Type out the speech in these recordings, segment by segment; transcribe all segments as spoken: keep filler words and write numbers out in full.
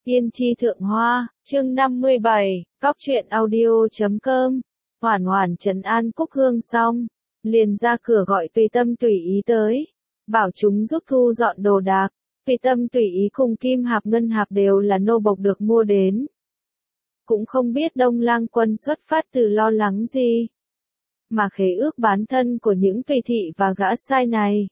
Yên chi thượng hoa, chương năm mươi bảy, cóc truyện audio chấm com. Hoàn hoàn trấn an Cúc Hương xong, liền ra cửa gọi Tùy Tâm tùy ý tới, bảo chúng giúp thu dọn đồ đạc. Tùy Tâm tùy ý cùng Kim Hạp Ngân Hạp đều là nô bộc được mua đến. Cũng không biết Đông Lang Quân xuất phát từ lo lắng gì, mà khế ước bán thân của những tùy thị và gã sai này,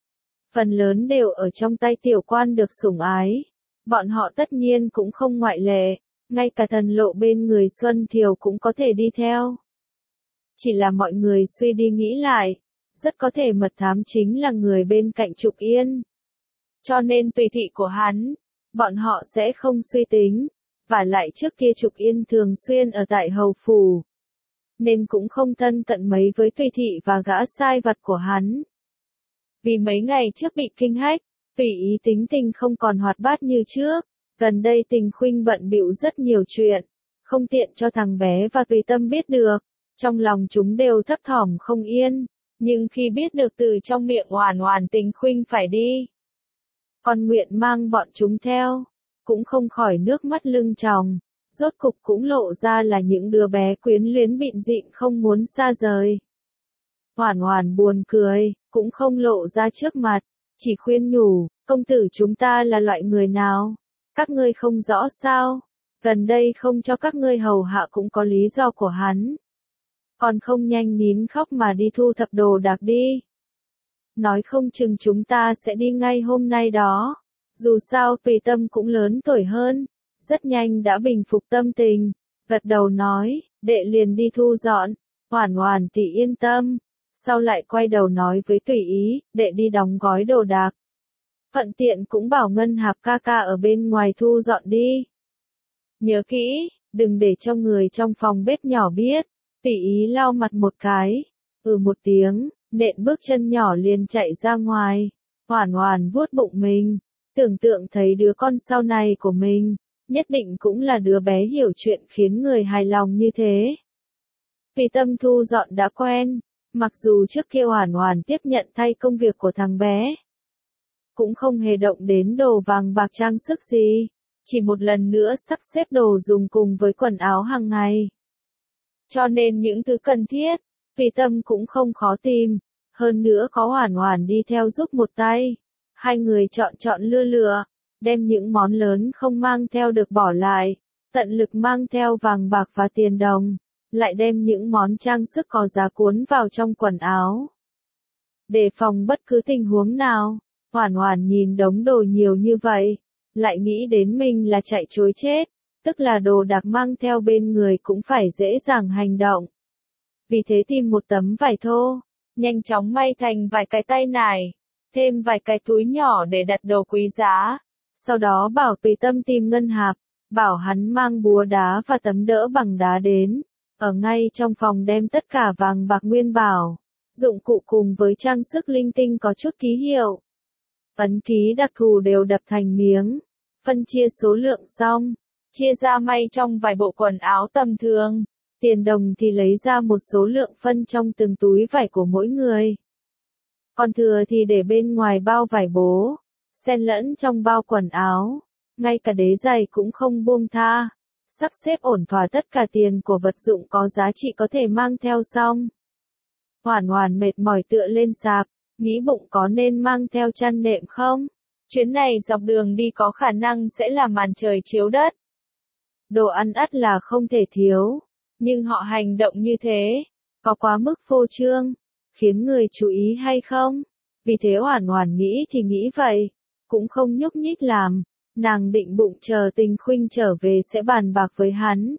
phần lớn đều ở trong tay tiểu quan được sủng ái. Bọn họ tất nhiên cũng không ngoại lệ, ngay cả thần lộ bên người Xuân Thiều cũng có thể đi theo. Chỉ là mọi người suy đi nghĩ lại, rất có thể mật thám chính là người bên cạnh Trục Yên. Cho nên tùy thị của hắn, bọn họ sẽ không suy tính, và lại trước kia Trục Yên thường xuyên ở tại hầu phủ, nên cũng không thân cận mấy với tùy thị và gã sai vặt của hắn. Vì mấy ngày trước bị kinh hách, Tùy ý tính tình không còn hoạt bát như trước, gần đây Tình Khuynh bận bịu rất nhiều chuyện, không tiện cho thằng bé và Tùy Tâm biết được, trong lòng chúng đều thấp thỏm không yên, nhưng khi biết được từ trong miệng Hoàn Hoàn Tình Khuynh phải đi, còn nguyện mang bọn chúng theo, cũng không khỏi nước mắt lưng tròng, rốt cục cũng lộ ra là những đứa bé quyến luyến bịn dịn không muốn xa rời. Hoàn Hoàn buồn cười, cũng không lộ ra trước mặt, chỉ khuyên nhủ, công tử chúng ta là loại người nào? Các ngươi không rõ sao? Gần đây không cho các ngươi hầu hạ cũng có lý do của hắn. Còn không nhanh nín khóc mà đi thu thập đồ đạc đi. Nói không chừng chúng ta sẽ đi ngay hôm nay đó. Dù sao Tùy Tâm cũng lớn tuổi hơn, rất nhanh đã bình phục tâm tình, gật đầu nói, đệ liền đi thu dọn, Hoàn Hoàn tỷ yên tâm. Sau lại quay đầu nói với Tùy ý, đệ đi đóng gói đồ đạc. Thuận tiện cũng bảo Ngân Hạp ca ca ở bên ngoài thu dọn đi. Nhớ kỹ, đừng để cho người trong phòng bếp nhỏ biết. Tùy ý lau mặt một cái, ừ một tiếng, nện bước chân nhỏ liền chạy ra ngoài. Hoàn Hoàn vuốt bụng mình, tưởng tượng thấy đứa con sau này của mình, nhất định cũng là đứa bé hiểu chuyện khiến người hài lòng như thế. Tùy Tâm thu dọn đã quen. Mặc dù trước kia Hoàn Hoàn tiếp nhận thay công việc của thằng bé, cũng không hề động đến đồ vàng bạc trang sức gì, chỉ một lần nữa sắp xếp đồ dùng cùng với quần áo hàng ngày. Cho nên những thứ cần thiết, Tùy Tâm cũng không khó tìm, hơn nữa có Hoàn Hoàn đi theo giúp một tay. Hai người chọn chọn lựa lựa, đem những món lớn không mang theo được bỏ lại, tận lực mang theo vàng bạc và tiền đồng. Lại đem những món trang sức có giá cuốn vào trong quần áo. Đề phòng bất cứ tình huống nào, Hoàn Hoàn nhìn đống đồ nhiều như vậy, lại nghĩ đến mình là chạy trối chết, tức là đồ đạc mang theo bên người cũng phải dễ dàng hành động. Vì thế tìm một tấm vải thô, nhanh chóng may thành vài cái tay nải, thêm vài cái túi nhỏ để đặt đồ quý giá, sau đó bảo Tùy Tâm tìm Ngân Hạp, bảo hắn mang búa đá và tấm đỡ bằng đá đến. Ở ngay trong phòng đem tất cả vàng bạc nguyên bảo, dụng cụ cùng với trang sức linh tinh có chút ký hiệu, ấn ký đặc thù đều đập thành miếng, phân chia số lượng xong, chia ra may trong vài bộ quần áo tầm thường, tiền đồng thì lấy ra một số lượng phân trong từng túi vải của mỗi người. Còn thừa thì để bên ngoài bao vải bố, xen lẫn trong bao quần áo, ngay cả đế giày cũng không buông tha. Sắp xếp ổn thỏa tất cả tiền của vật dụng có giá trị có thể mang theo xong. Hoàn Hoàn mệt mỏi tựa lên sạp, nghĩ bụng có nên mang theo chăn nệm không? Chuyến này dọc đường đi có khả năng sẽ là màn trời chiếu đất. Đồ ăn ắt là không thể thiếu, nhưng họ hành động như thế, có quá mức phô trương, khiến người chú ý hay không? Vì thế Hoàn Hoàn nghĩ thì nghĩ vậy, cũng không nhúc nhích làm. Nàng định bụng chờ Tình Khuynh trở về sẽ bàn bạc với hắn.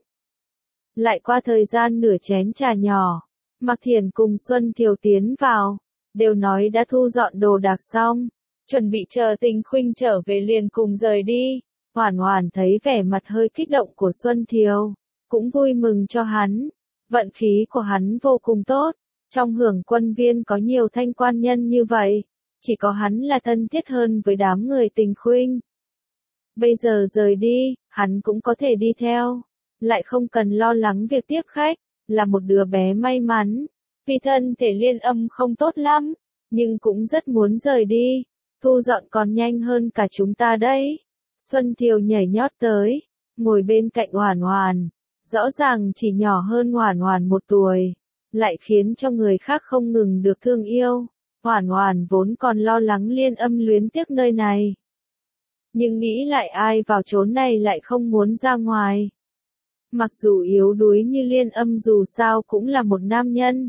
Lại qua thời gian nửa chén trà nhỏ, Mạc Thiển cùng Xuân Thiều tiến vào, đều nói đã thu dọn đồ đạc xong, chuẩn bị chờ Tình Khuynh trở về liền cùng rời đi. Hoàn Hoàn thấy vẻ mặt hơi kích động của Xuân Thiều, cũng vui mừng cho hắn, vận khí của hắn vô cùng tốt, trong Hưởng Quân Viên có nhiều thanh quan nhân như vậy, chỉ có hắn là thân thiết hơn với đám người Tình Khuynh. Bây giờ rời đi, hắn cũng có thể đi theo, lại không cần lo lắng việc tiếp khách, là một đứa bé may mắn. Vì thân thể Liên Âm không tốt lắm, nhưng cũng rất muốn rời đi, thu dọn còn nhanh hơn cả chúng ta đấy. Xuân Thiều nhảy nhót tới, ngồi bên cạnh Hoản Hoản, rõ ràng chỉ nhỏ hơn Hoản Hoản một tuổi, lại khiến cho người khác không ngừng được thương yêu. Hoản Hoản vốn còn lo lắng Liên Âm luyến tiếc nơi này, nhưng nghĩ lại ai vào chốn này lại không muốn ra ngoài. Mặc dù yếu đuối như Liên Âm dù sao cũng là một nam nhân.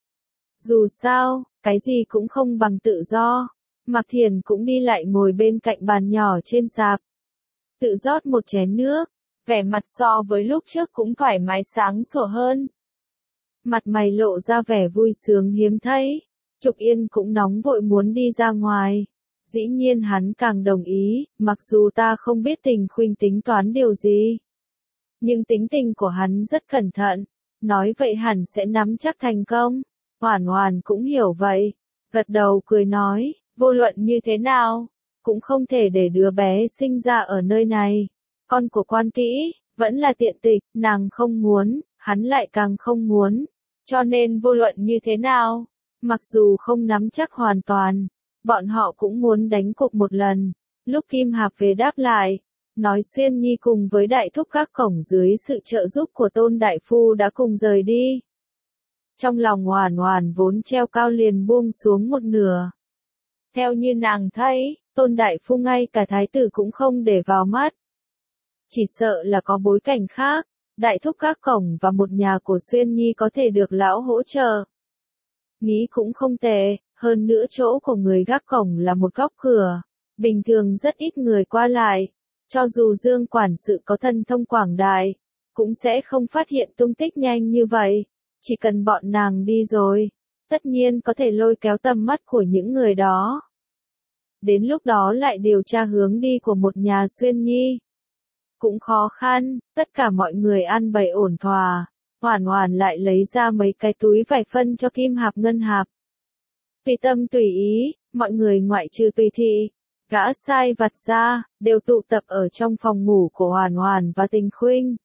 Dù sao, cái gì cũng không bằng tự do. Mạc Thiền cũng đi lại ngồi bên cạnh bàn nhỏ trên sạp. Tự rót một chén nước, vẻ mặt so với lúc trước cũng thoải mái sáng sủa hơn. Mặt mày lộ ra vẻ vui sướng hiếm thấy. Trục Yên cũng nóng vội muốn đi ra ngoài. Dĩ nhiên hắn càng đồng ý, mặc dù ta không biết Tình Khuynh tính toán điều gì. Nhưng tính tình của hắn rất cẩn thận, nói vậy hẳn sẽ nắm chắc thành công. Hoản Hoản cũng hiểu vậy, gật đầu cười nói, vô luận như thế nào, cũng không thể để đứa bé sinh ra ở nơi này. Con của Quan Kỹ, vẫn là tiện tịch, nàng không muốn, hắn lại càng không muốn. Cho nên vô luận như thế nào, mặc dù không nắm chắc hoàn toàn, bọn họ cũng muốn đánh cuộc một lần. Lúc Kim Hạp về đáp lại, nói Xuyên Nhi cùng với đại thúc các cổng dưới sự trợ giúp của Tôn Đại Phu đã cùng rời đi. Trong lòng Hoản Hoản vốn treo cao liền buông xuống một nửa. Theo như nàng thấy, Tôn Đại Phu ngay cả thái tử cũng không để vào mắt. Chỉ sợ là có bối cảnh khác, đại thúc các cổng và một nhà của Xuyên Nhi có thể được lão hỗ trợ. Nghĩ cũng không tệ, hơn nữa chỗ của người gác cổng là một góc cửa, bình thường rất ít người qua lại. Cho dù Dương quản sự có thần thông quảng đại, cũng sẽ không phát hiện tung tích nhanh như vậy. Chỉ cần bọn nàng đi rồi, tất nhiên có thể lôi kéo tầm mắt của những người đó. Đến lúc đó lại điều tra hướng đi của một nhà Xuyên Nhi. Cũng khó khăn, tất cả mọi người ăn bày ổn thỏa. Hoản Hoản lại lấy ra mấy cái túi vải phân cho Kim Hạp Ngân Hạp. Tùy tâm tùy ý, mọi người ngoại trừ Tùy Thị, gã sai vặt ra, đều tụ tập ở trong phòng ngủ của Hoản Hoản và Tình Khuynh.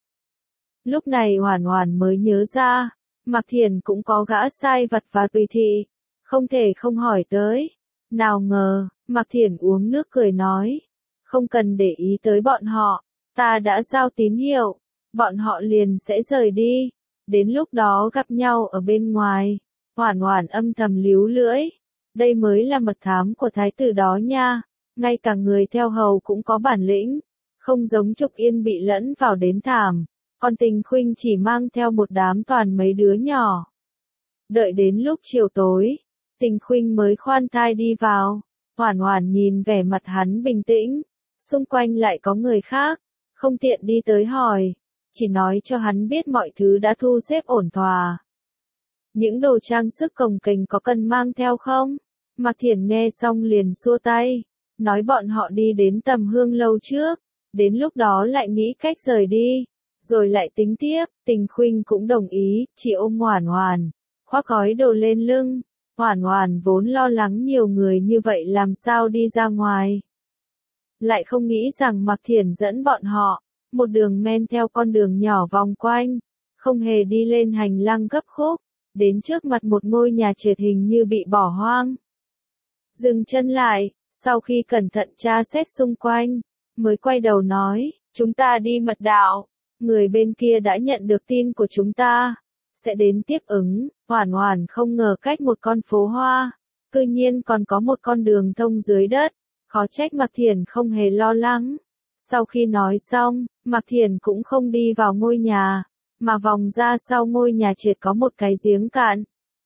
Lúc này Hoản Hoản mới nhớ ra, Mạc Thiền cũng có gã sai vặt và Tùy Thị, không thể không hỏi tới. Nào ngờ, Mạc Thiền uống nước cười nói, không cần để ý tới bọn họ, ta đã giao tín hiệu, bọn họ liền sẽ rời đi, đến lúc đó gặp nhau ở bên ngoài. Hoản Hoản âm thầm líu lưỡi, đây mới là mật thám của thái tử đó nha, ngay cả người theo hầu cũng có bản lĩnh, không giống Trục Yên bị lẫn vào đến thảm, còn Tình Khuynh chỉ mang theo một đám toàn mấy đứa nhỏ. Đợi đến lúc chiều tối, Tình Khuynh mới khoan thai đi vào. Hoản Hoản nhìn vẻ mặt hắn bình tĩnh, xung quanh lại có người khác, không tiện đi tới hỏi, chỉ nói cho hắn biết mọi thứ đã thu xếp ổn thỏa. Những đồ trang sức cồng kềnh có cần mang theo không? Mạc Thiển nghe xong liền xua tay, nói bọn họ đi đến Tầm Hương lâu trước, đến lúc đó lại nghĩ cách rời đi, rồi lại tính tiếp. Tình Khuynh cũng đồng ý, chỉ ôm Hoản Hoản, khoác gói đồ lên lưng. Hoản Hoản vốn lo lắng nhiều người như vậy làm sao đi ra ngoài. Lại không nghĩ rằng Mạc Thiển dẫn bọn họ, một đường men theo con đường nhỏ vòng quanh, không hề đi lên hành lang gấp khúc, đến trước mặt một ngôi nhà trệt hình như bị bỏ hoang. Dừng chân lại, sau khi cẩn thận tra xét xung quanh, mới quay đầu nói, chúng ta đi mật đạo, người bên kia đã nhận được tin của chúng ta, sẽ đến tiếp ứng. Hoản Hoản không ngờ cách một con phố hoa, cư nhiên còn có một con đường thông dưới đất, khó trách Mạc Thiển không hề lo lắng. Sau khi nói xong, Mạc Thiển cũng không đi vào ngôi nhà, mà vòng ra sau ngôi nhà trệt có một cái giếng cạn.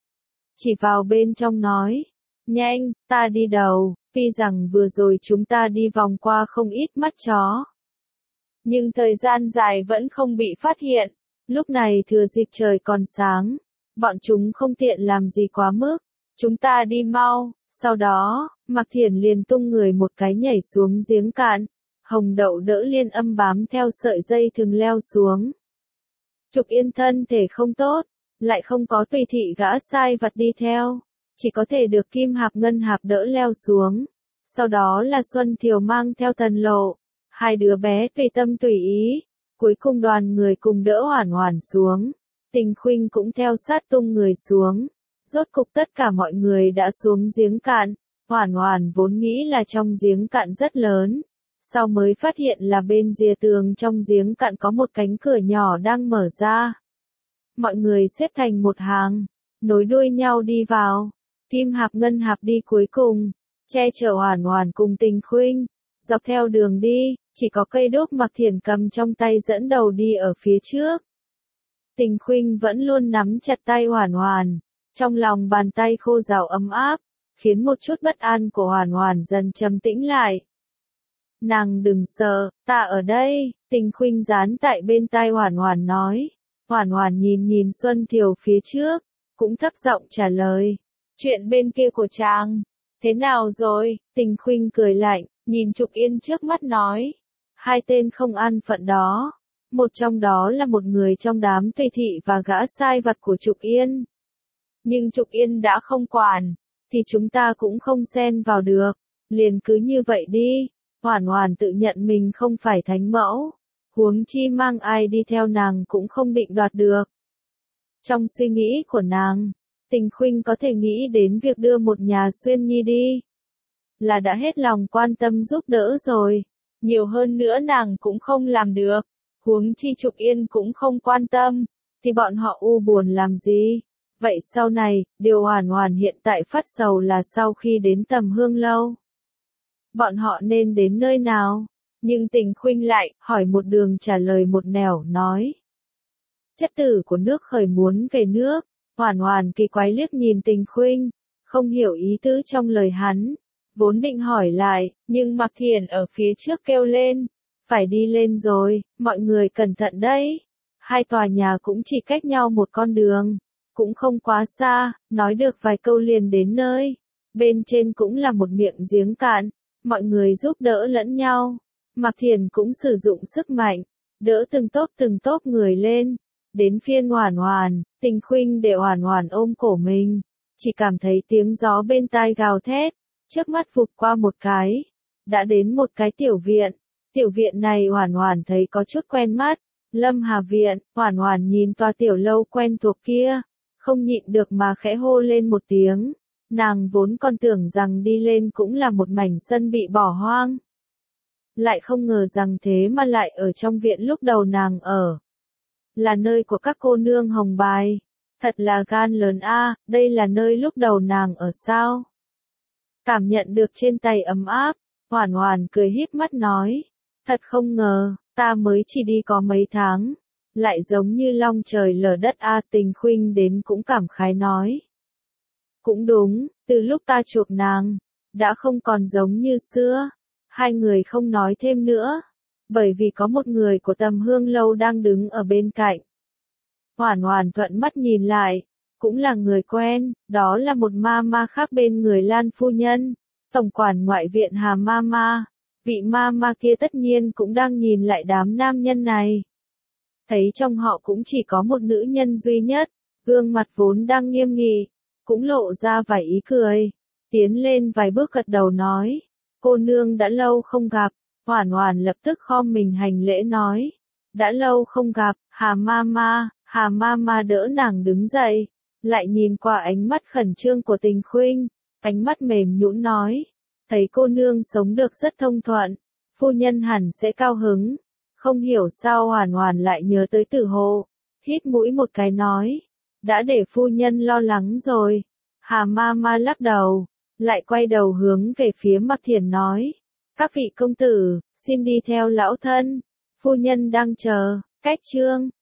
Chỉ vào bên trong nói, nhanh, ta đi đầu, tuy rằng vừa rồi chúng ta đi vòng qua không ít mắt chó. Nhưng thời gian dài vẫn không bị phát hiện, lúc này thừa dịp trời còn sáng, bọn chúng không tiện làm gì quá mức, chúng ta đi mau. Sau đó, Mạc Thiển liền tung người một cái nhảy xuống giếng cạn, Hồng Đậu đỡ Liên Âm bám theo sợi dây thừng leo xuống. Trục Yên thân thể không tốt, lại không có Tùy Thị gã sai vặt đi theo, chỉ có thể được Kim Hạp Ngân Hạp đỡ leo xuống. Sau đó là Xuân Thiều mang theo Tần Lộ, hai đứa bé tùy tâm tùy ý, cuối cùng đoàn người cùng đỡ Hoản Hoản xuống. Tình Khuynh cũng theo sát tung người xuống. Rốt cục tất cả mọi người đã xuống giếng cạn. Hoản Hoản vốn nghĩ là trong giếng cạn rất lớn, sau mới phát hiện là bên rìa tường trong giếng cạn có một cánh cửa nhỏ đang mở ra. Mọi người xếp thành một hàng, nối đuôi nhau đi vào. Kim Hạp Ngân Hạp đi cuối cùng, che chở Hoàn Hoàn cùng Tình Khuynh. Dọc theo đường đi, chỉ có cây đuốc Mạc Thiển cầm trong tay dẫn đầu đi ở phía trước. Tình Khuynh vẫn luôn nắm chặt tay Hoàn Hoàn, trong lòng bàn tay khô ráo ấm áp, khiến một chút bất an của Hoàn Hoàn dần trầm tĩnh lại. Nàng đừng sợ, ta ở đây, Tình Khuynh dán tại bên tai Hoàn Hoàn nói. Hoàn Hoàn nhìn nhìn Xuân Thiều phía trước, cũng thấp giọng trả lời. Chuyện bên kia của chàng, thế nào rồi? Tình Khuynh cười lạnh, nhìn Trục Yên trước mắt nói. Hai tên không an phận đó. Một trong đó là một người trong đám tùy thị và gã sai vặt của Trục Yên. Nhưng Trục Yên đã không quản, thì chúng ta cũng không xen vào được. Liền cứ như vậy đi. Hoàn Hoàn tự nhận mình không phải thánh mẫu. Huống chi mang ai đi theo nàng cũng không định đoạt được. Trong suy nghĩ của nàng, Tình Khuynh có thể nghĩ đến việc đưa một nhà xuyên nhi đi. Là đã hết lòng quan tâm giúp đỡ rồi. Nhiều hơn nữa nàng cũng không làm được. Huống chi Trục Yên cũng không quan tâm. Thì bọn họ u buồn làm gì? Vậy sau này, điều Hoàn Hoàn hiện tại phát sầu là sau khi đến Tầm Hương Lâu. Bọn họ nên đến nơi nào? Nhưng Tình Khuynh lại, hỏi một đường trả lời một nẻo, nói. Chất tử của nước khởi muốn về nước. Hoàn Hoàn kỳ quái liếc nhìn Tình Khuynh, không hiểu ý tứ trong lời hắn. Vốn định hỏi lại, nhưng Mạc Thiển ở phía trước kêu lên. Phải đi lên rồi, mọi người cẩn thận đấy. Hai tòa nhà cũng chỉ cách nhau một con đường. Cũng không quá xa, nói được vài câu liền đến nơi. Bên trên cũng là một miệng giếng cạn. Mọi người giúp đỡ lẫn nhau. Mạc Thiển cũng sử dụng sức mạnh, đỡ từng tốp từng tốp người lên. Đến phiên Hoàn Hoàn, Tình Khuynh để Hoàn Hoàn ôm cổ mình. Chỉ cảm thấy tiếng gió bên tai gào thét. Trước mắt vụt qua một cái. Đã đến một cái tiểu viện. Tiểu viện này Hoàn Hoàn thấy có chút quen mắt. Lâm Hà Viện. Hoàn Hoàn nhìn tòa tiểu lâu quen thuộc kia. Không nhịn được mà khẽ hô lên một tiếng. Nàng vốn còn tưởng rằng đi lên cũng là một mảnh sân bị bỏ hoang. Lại không ngờ rằng thế mà lại ở trong viện lúc đầu nàng ở. Là nơi của các cô nương hồng bài. Thật là gan lớn a, đây là nơi lúc đầu nàng ở sao? Cảm nhận được trên tay ấm áp, Hoàn Hoàn cười híp mắt nói. Thật không ngờ, ta mới chỉ đi có mấy tháng. Lại giống như long trời lở đất a. Tình Khuynh đến cũng cảm khái nói. Cũng đúng, từ lúc ta chuộc nàng, đã không còn giống như xưa. Hai người không nói thêm nữa, bởi vì có một người của Tầm Hương Lâu đang đứng ở bên cạnh. Hoàn Hoàn thuận mắt nhìn lại, cũng là người quen, đó là một ma ma khác bên người Lan phu nhân, tổng quản ngoại viện Hà ma ma. Vị ma ma kia tất nhiên cũng đang nhìn lại đám nam nhân này. Thấy trong họ cũng chỉ có một nữ nhân duy nhất, gương mặt vốn đang nghiêm nghị, cũng lộ ra vài ý cười, tiến lên vài bước gật đầu nói. Cô nương đã lâu không gặp. Hoàn Hoàn lập tức khom mình hành lễ nói. Đã lâu không gặp. Hà ma ma. Hà ma ma đỡ nàng đứng dậy. Lại nhìn qua ánh mắt khẩn trương của Tình Khuynh. Ánh mắt mềm nhũn nói. Thấy cô nương sống được rất thông thuận. Phu nhân hẳn sẽ cao hứng. Không hiểu sao Hoàn Hoàn lại nhớ tới Tử Hồ. Hít mũi một cái nói. Đã để phu nhân lo lắng rồi. Hà ma ma lắc đầu. Lại quay đầu hướng về phía Mạc Thiển nói. Các vị công tử, xin đi theo lão thân. Phu nhân đang chờ. Cách chương